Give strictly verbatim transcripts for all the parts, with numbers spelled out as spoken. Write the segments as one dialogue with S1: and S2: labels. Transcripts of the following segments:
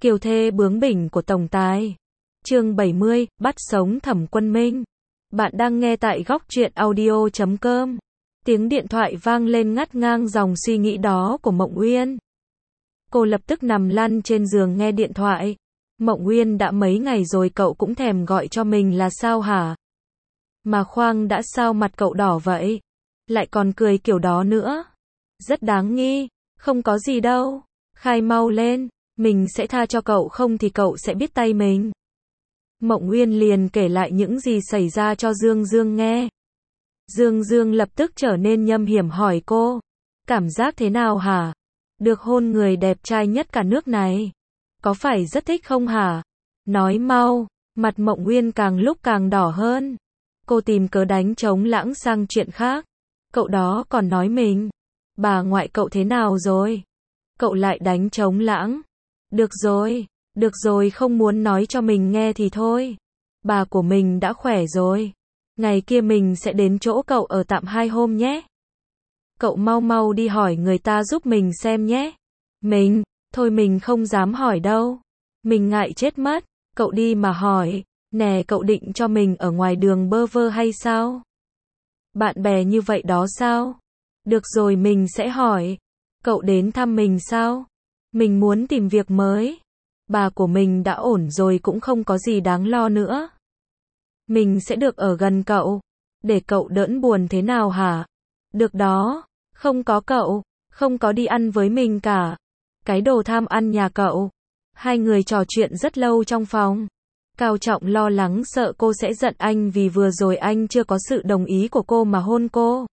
S1: Kiều thê bướng bỉnh của tổng tài. Chương bảy mươi, bắt sống Thẩm Quân Minh. Bạn đang nghe tại góc truyện audio chấm com. Tiếng điện thoại vang lên ngắt ngang dòng suy nghĩ đó của Mộng Uyên. Cô lập tức nằm lăn trên giường nghe điện thoại. Mộng Uyên, đã mấy ngày rồi cậu cũng thèm gọi cho mình là sao hả? Mà khoang đã, sao mặt cậu đỏ vậy? Lại còn cười kiểu đó nữa. Rất đáng nghi. Không có gì đâu. Khai mau lên. Mình sẽ tha cho cậu, không thì cậu sẽ biết tay mình. Mộng Uyên liền kể lại những gì xảy ra cho Dương Dương nghe. Dương Dương lập tức trở nên nham hiểm hỏi cô. Cảm giác thế nào hả? Được hôn người đẹp trai nhất cả nước này. Có phải rất thích không hả? Nói mau. Mặt Mộng Uyên càng lúc càng đỏ hơn. Cô tìm cớ đánh trống lãng sang chuyện khác. Cậu đó còn nói mình. Bà ngoại cậu thế nào rồi? Cậu lại đánh trống lãng. Được rồi, được rồi, không muốn nói cho mình nghe thì thôi. Bà của mình đã khỏe rồi. Ngày kia mình sẽ đến chỗ cậu ở tạm hai hôm nhé. Cậu mau mau đi hỏi người ta giúp mình xem nhé. Mình, thôi mình không dám hỏi đâu. Mình ngại chết mất. Cậu đi mà hỏi. Nè, cậu định cho mình ở ngoài đường bơ vơ hay sao? Bạn bè như vậy đó sao? Được rồi, mình sẽ hỏi. Cậu đến thăm mình sao? Mình muốn tìm việc mới. Bà của mình đã ổn rồi, cũng không có gì đáng lo nữa. Mình sẽ được ở gần cậu. Để cậu đỡ buồn thế nào hả? Được đó. Không có cậu. Không có đi ăn với mình cả. Cái đồ tham ăn nhà cậu. Hai người trò chuyện rất lâu trong phòng. Cao Trọng lo lắng sợ cô sẽ giận anh vì vừa rồi anh chưa có sự đồng ý của cô mà hôn cô.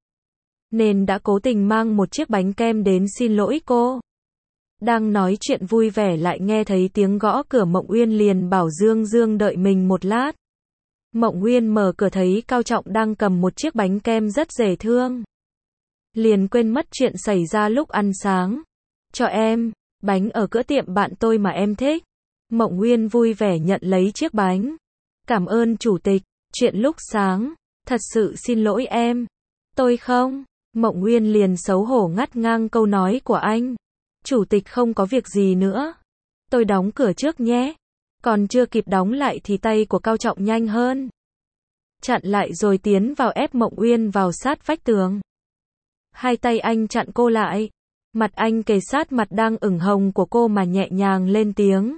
S1: Nên đã cố tình mang một chiếc bánh kem đến xin lỗi cô. Đang nói chuyện vui vẻ lại nghe thấy tiếng gõ cửa. Mộng Uyên liền bảo Dương Dương đợi mình một lát. Mộng Uyên mở cửa thấy Cao Trọng đang cầm một chiếc bánh kem rất dễ thương. Liền quên mất chuyện xảy ra lúc ăn sáng. Cho em, bánh ở cửa tiệm bạn tôi mà em thích. Mộng Uyên vui vẻ nhận lấy chiếc bánh. Cảm ơn chủ tịch, chuyện lúc sáng. Thật sự xin lỗi em. Tôi không. Mộng Uyên liền xấu hổ ngắt ngang câu nói của anh. Chủ tịch không có việc gì nữa. Tôi đóng cửa trước nhé. Còn chưa kịp đóng lại thì tay của Cao Trọng nhanh hơn. Chặn lại rồi tiến vào ép Mộng Uyên vào sát vách tường. Hai tay anh chặn cô lại. Mặt anh kề sát mặt đang ửng hồng của cô mà nhẹ nhàng lên tiếng.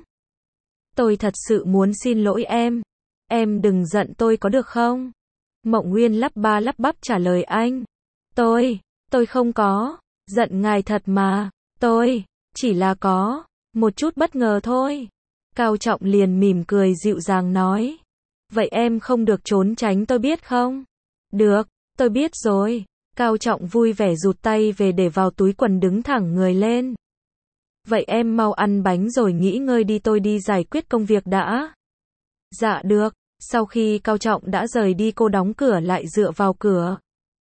S1: Tôi thật sự muốn xin lỗi em. Em đừng giận tôi có được không? Mộng Uyên lắp ba lắp bắp trả lời anh. Tôi, tôi không có. Giận ngài thật mà. Tôi, chỉ là có một chút bất ngờ thôi. Cao Trọng liền mỉm cười dịu dàng nói. Vậy em không được trốn tránh tôi biết không? Được, tôi biết rồi. Cao Trọng vui vẻ rụt tay về để vào túi quần đứng thẳng người lên. Vậy em mau ăn bánh rồi nghỉ ngơi đi, tôi đi giải quyết công việc đã. Dạ được. Sau khi Cao Trọng đã rời đi, cô đóng cửa lại dựa vào cửa.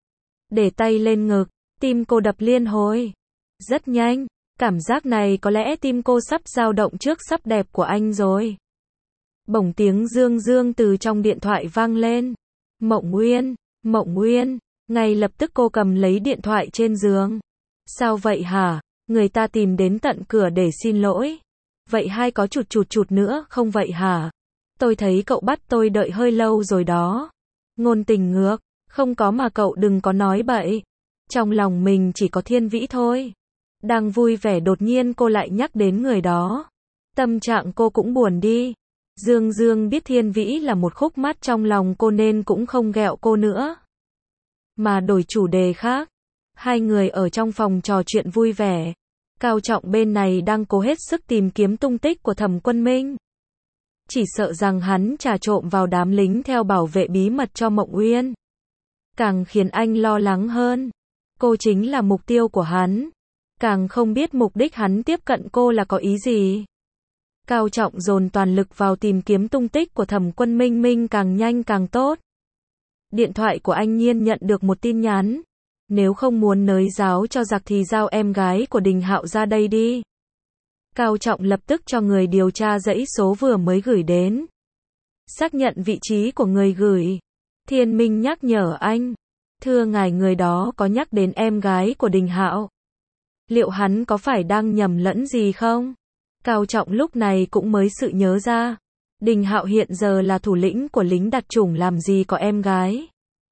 S1: Để tay lên ngực, tim cô đập liên hồi. Rất nhanh, cảm giác này có lẽ tim cô sắp dao động trước sắc đẹp của anh rồi. Bỗng tiếng Dương Dương từ trong điện thoại vang lên. Mộng Uyên, Mộng Uyên, ngay lập tức cô cầm lấy điện thoại trên giường. Sao vậy hả? Người ta tìm đến tận cửa để xin lỗi. Vậy hai có chụt chụt chụt nữa không vậy hả? Tôi thấy cậu bắt tôi đợi hơi lâu rồi đó. Ngôn tình ngược, không có mà cậu đừng có nói bậy. Trong lòng mình chỉ có Thiên Vĩ thôi. Đang vui vẻ đột nhiên cô lại nhắc đến người đó. Tâm trạng cô cũng buồn đi. Dương Dương biết Thiên Vĩ là một khúc mắc trong lòng cô nên cũng không ghẹo cô nữa. Mà đổi chủ đề khác. Hai người ở trong phòng trò chuyện vui vẻ. Cao Trọng bên này đang cố hết sức tìm kiếm tung tích của Thẩm Quân Minh. Chỉ sợ rằng hắn trà trộn vào đám lính theo bảo vệ bí mật cho Mộng Uyên. Càng khiến anh lo lắng hơn. Cô chính là mục tiêu của hắn. Càng không biết mục đích hắn tiếp cận cô là có ý gì. Cao Trọng dồn toàn lực vào tìm kiếm tung tích của Thẩm Quân Minh. Minh càng nhanh càng tốt. Điện thoại của anh Nhiên nhận được một tin nhắn. Nếu không muốn nới giáo cho giặc thì giao em gái của Đình Hạo ra đây đi. Cao Trọng lập tức cho người điều tra dãy số vừa mới gửi đến. Xác nhận vị trí của người gửi. Thiên Minh nhắc nhở anh. Thưa ngài, người đó có nhắc đến em gái của Đình Hạo. Liệu hắn có phải đang nhầm lẫn gì không? Cao Trọng lúc này cũng mới sự nhớ ra. Đình Hạo hiện giờ là thủ lĩnh của lính đặc chủng, làm gì có em gái.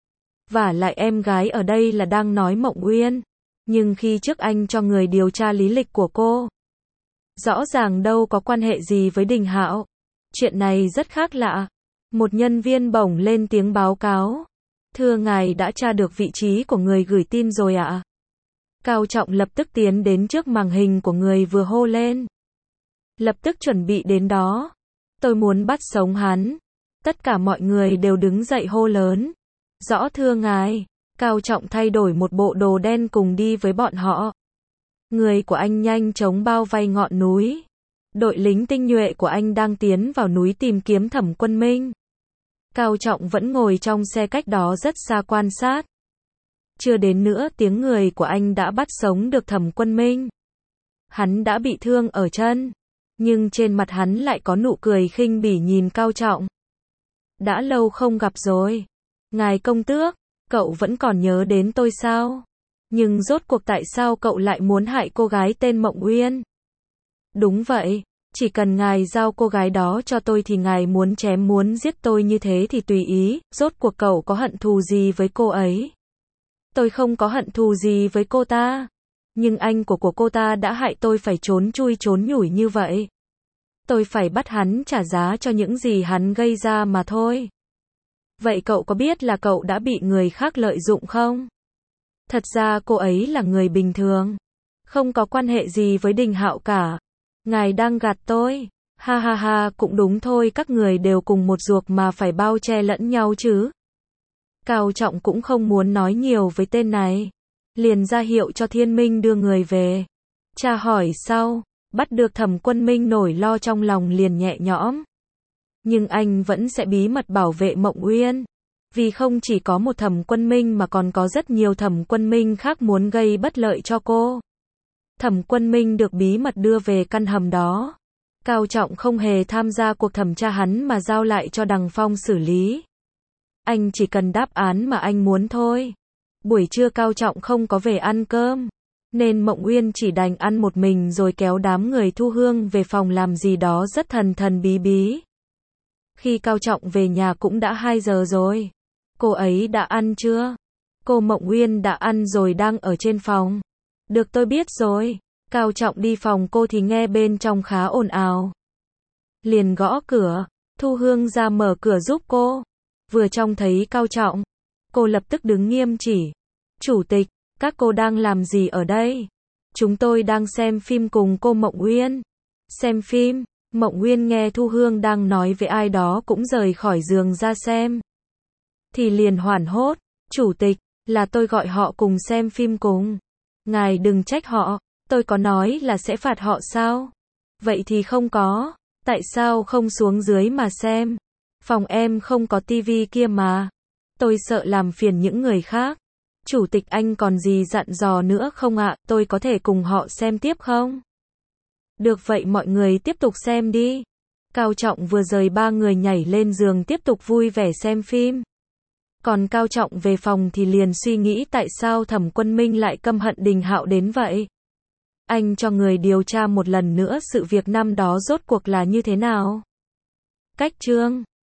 S1: Vả lại em gái ở đây là đang nói Mộng Uyên. Nhưng khi trước anh cho người điều tra lý lịch của cô, rõ ràng đâu có quan hệ gì với Đình Hạo. Chuyện này rất khác lạ. Một nhân viên bỗng lên tiếng báo cáo. Thưa ngài, đã tra được vị trí của người gửi tin rồi ạ. Cao Trọng lập tức tiến đến trước màn hình của người vừa hô lên. Lập tức chuẩn bị đến đó. Tôi muốn bắt sống hắn. Tất cả mọi người đều đứng dậy hô lớn. Rõ thưa ngài. Cao Trọng thay đổi một bộ đồ đen cùng đi với bọn họ. Người của anh nhanh chóng bao vây ngọn núi. Đội lính tinh nhuệ của anh đang tiến vào núi tìm kiếm Thẩm Quân Minh. Cao Trọng vẫn ngồi trong xe cách đó rất xa quan sát. Chưa đến nữa tiếng người của anh đã bắt sống được Thẩm Quân Minh. Hắn đã bị thương ở chân, nhưng trên mặt hắn lại có nụ cười khinh bỉ nhìn Cao Trọng. Đã lâu không gặp rồi. Ngài công tước, cậu vẫn còn nhớ đến tôi sao? Nhưng rốt cuộc tại sao cậu lại muốn hại cô gái tên Mộng Uyên? Đúng vậy, chỉ cần ngài giao cô gái đó cho tôi thì ngài muốn chém muốn giết tôi như thế thì tùy ý, rốt cuộc cậu có hận thù gì với cô ấy? Tôi không có hận thù gì với cô ta. Nhưng anh của của cô ta đã hại tôi phải trốn chui trốn nhủi như vậy. Tôi phải bắt hắn trả giá cho những gì hắn gây ra mà thôi. Vậy cậu có biết là cậu đã bị người khác lợi dụng không? Thật ra cô ấy là người bình thường. Không có quan hệ gì với Đình Hạo cả. Ngài đang gạt tôi. Ha ha ha, cũng đúng thôi, các người đều cùng một ruột mà phải bao che lẫn nhau chứ. Cao Trọng cũng không muốn nói nhiều với tên này. Liền ra hiệu cho Thiên Minh đưa người về. Tra hỏi sau, bắt được Thẩm Quân Minh, nổi lo trong lòng liền nhẹ nhõm. Nhưng anh vẫn sẽ bí mật bảo vệ Mộng Uyên. Vì không chỉ có một Thẩm Quân Minh mà còn có rất nhiều Thẩm Quân Minh khác muốn gây bất lợi cho cô. Thẩm Quân Minh được bí mật đưa về căn hầm đó. Cao Trọng không hề tham gia cuộc thẩm tra hắn mà giao lại cho Đằng Phong xử lý. Anh chỉ cần đáp án mà anh muốn thôi. Buổi trưa Cao Trọng không có về ăn cơm, nên Mộng Uyên chỉ đành ăn một mình rồi kéo đám người Thu Hương về phòng làm gì đó rất thần thần bí bí. Khi Cao Trọng về nhà cũng đã hai giờ rồi. Cô ấy đã ăn chưa? Cô Mộng Uyên đã ăn rồi, đang ở trên phòng. Được, tôi biết rồi. Cao Trọng đi phòng cô thì nghe bên trong khá ồn ào. Liền gõ cửa. Thu Hương ra mở cửa giúp cô. Vừa trông thấy Cao Trọng, cô lập tức đứng nghiêm chỉ. Chủ tịch, các cô đang làm gì ở đây? Chúng tôi đang xem phim cùng cô Mộng Uyên. Xem phim? Mộng Uyên nghe Thu Hương đang nói với ai đó cũng rời khỏi giường ra xem. Thì liền hoảng hốt. Chủ tịch, là tôi gọi họ cùng xem phim cùng. Ngài đừng trách họ, tôi có nói là sẽ phạt họ sao? Vậy thì không có. Tại sao không xuống dưới mà xem? Phòng em không có tivi kia mà. Tôi sợ làm phiền những người khác. Chủ tịch, anh còn gì dặn dò nữa không ạ? Tôi có thể cùng họ xem tiếp không? Được, vậy mọi người tiếp tục xem đi. Cao Trọng vừa rời, ba người nhảy lên giường tiếp tục vui vẻ xem phim. Còn Cao Trọng về phòng thì liền suy nghĩ tại sao Thẩm Quân Minh lại căm hận Đình Hạo đến vậy. Anh cho người điều tra một lần nữa sự việc năm đó rốt cuộc là như thế nào. Cách chương